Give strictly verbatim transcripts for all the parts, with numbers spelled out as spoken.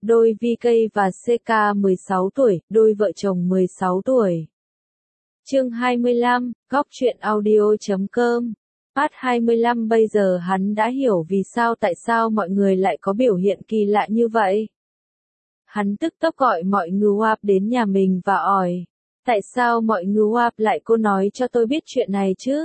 đôi vê ca và xê ca mười sáu tuổi, đôi vợ chồng mười sáu tuổi. Chương hai mươi lăm, góc truyện audio chấm com. Part hai mươi lăm. Bây giờ hắn đã hiểu vì sao tại sao mọi người lại có biểu hiện kỳ lạ như vậy. Hắn tức tốc gọi mọi người Wap đến nhà mình và hỏi, tại sao mọi người Wap lại cô nói cho tôi biết chuyện này chứ?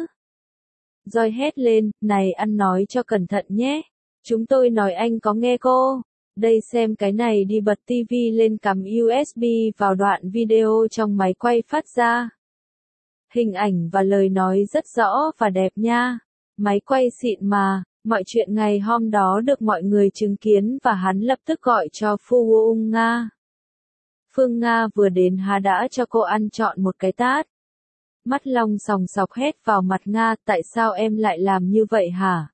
Joy hét lên, này ăn nói cho cẩn thận nhé. Chúng tôi nói anh có nghe cô. Đây xem cái này đi, bật tivi lên, cắm u ét bê vào đoạn video trong máy quay phát ra. Hình ảnh và lời nói rất rõ và đẹp nha. Máy quay xịn mà, mọi chuyện ngày hôm đó được mọi người chứng kiến và hắn lập tức gọi cho Phương Nga. Phương Nga vừa đến Hà đã cho cô ăn trọn một cái tát. Mắt long sòng sọc hét vào mặt Nga, tại sao em lại làm như vậy hả?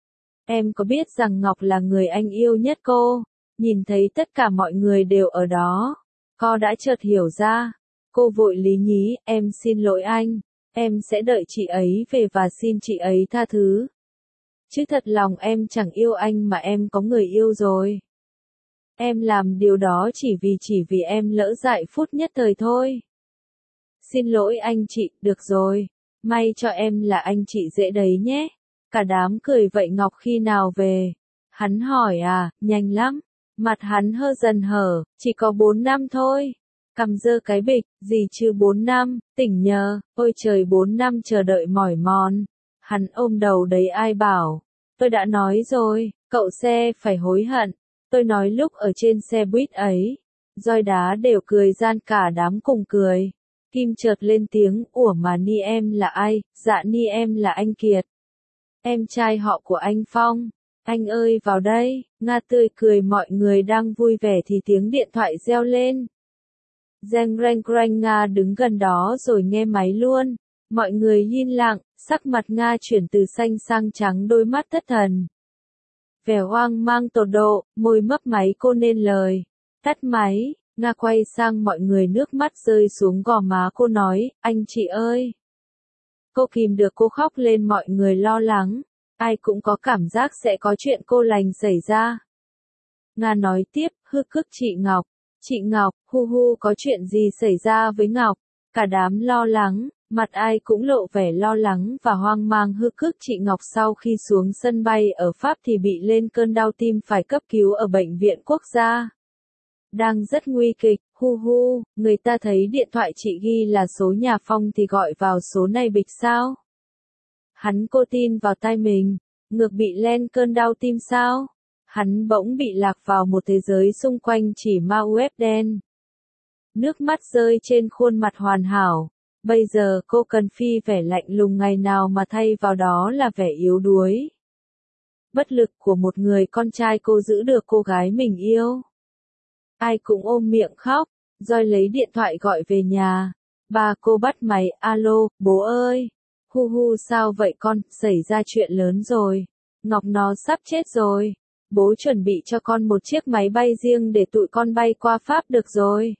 Em có biết rằng Ngọc là người anh yêu nhất cô? Nhìn thấy tất cả mọi người đều ở đó, cô đã chợt hiểu ra. Cô vội lý nhí, em xin lỗi anh, em sẽ đợi chị ấy về và xin chị ấy tha thứ. Chứ thật lòng em chẳng yêu anh mà em có người yêu rồi. Em làm điều đó chỉ vì chỉ vì em lỡ dại phút nhất thời thôi. Xin lỗi anh chị, được rồi, may cho em là anh chị dễ đấy nhé. Cả đám cười. Vậy Ngọc khi nào về? Hắn hỏi. À, nhanh lắm. Mặt hắn hơ dần hở, chỉ có bốn năm thôi. Cầm dơ cái bịch, gì chứ bốn năm, tỉnh nhờ, ôi trời, bốn năm chờ đợi mỏi mòn. Hắn ôm đầu đấy, ai bảo, tôi đã nói rồi, cậu xe phải hối hận. Tôi nói lúc ở trên xe buýt ấy. Roi đá đều cười gian, cả đám cùng cười. Kim chợt lên tiếng, ủa mà Ni em là ai? Dạ Ni em là anh Kiệt, em trai họ của anh Phong. Anh ơi vào đây. Nga tươi cười. Mọi người đang vui vẻ thì tiếng điện thoại reo lên. Reng reng reng. Nga đứng gần đó rồi nghe máy luôn. Mọi người yên lặng, sắc mặt Nga chuyển từ xanh sang trắng, đôi mắt thất thần. Vẻ hoang mang tột độ, môi mấp máy cô nên lời. Tắt máy. Nga quay sang mọi người, nước mắt rơi xuống gò má cô nói, anh chị ơi. Cô kìm được, cô khóc lên. Mọi người lo lắng. Ai cũng có cảm giác sẽ có chuyện cô lành xảy ra. Nga nói tiếp, hư cức chị Ngọc. Chị Ngọc, hu hu, có chuyện gì xảy ra với Ngọc? Cả đám lo lắng, mặt ai cũng lộ vẻ lo lắng và hoang mang. Hư cức chị Ngọc sau khi xuống sân bay ở Pháp thì bị lên cơn đau tim, phải cấp cứu ở bệnh viện quốc gia. Đang rất nguy kịch, hu hu, người ta thấy điện thoại chị ghi là số nhà Phong thì gọi vào số này bịch sao? Hắn cô tin vào tai mình, ngược bị lên cơn đau tim sao? Hắn bỗng bị lạc vào một thế giới xung quanh chỉ ma web đen. Nước mắt rơi trên khuôn mặt hoàn hảo. Bây giờ cô cần phi vẻ lạnh lùng ngày nào mà thay vào đó là vẻ yếu đuối, bất lực của một người con trai cô giữ được cô gái mình yêu. Ai cũng ôm miệng khóc. Joy lấy điện thoại gọi về nhà. Ba cô bắt máy, alo, bố ơi. Hu hu, sao vậy con, xảy ra chuyện lớn rồi. Ngọc nó sắp chết rồi. Bố chuẩn bị cho con một chiếc máy bay riêng để tụi con bay qua Pháp được rồi.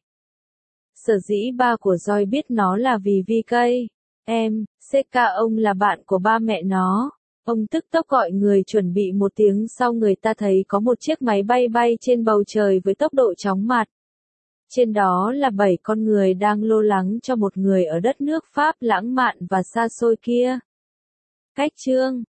Sở dĩ ba của Joy biết nó là vì vê ca. Em, xê ca ông là bạn của ba mẹ nó. Ông tức tốc gọi người chuẩn bị. Một tiếng sau người ta thấy có một chiếc máy bay bay trên bầu trời với tốc độ chóng mặt. Trên đó là bảy con người đang lo lắng cho một người ở đất nước Pháp lãng mạn và xa xôi kia. Cách chương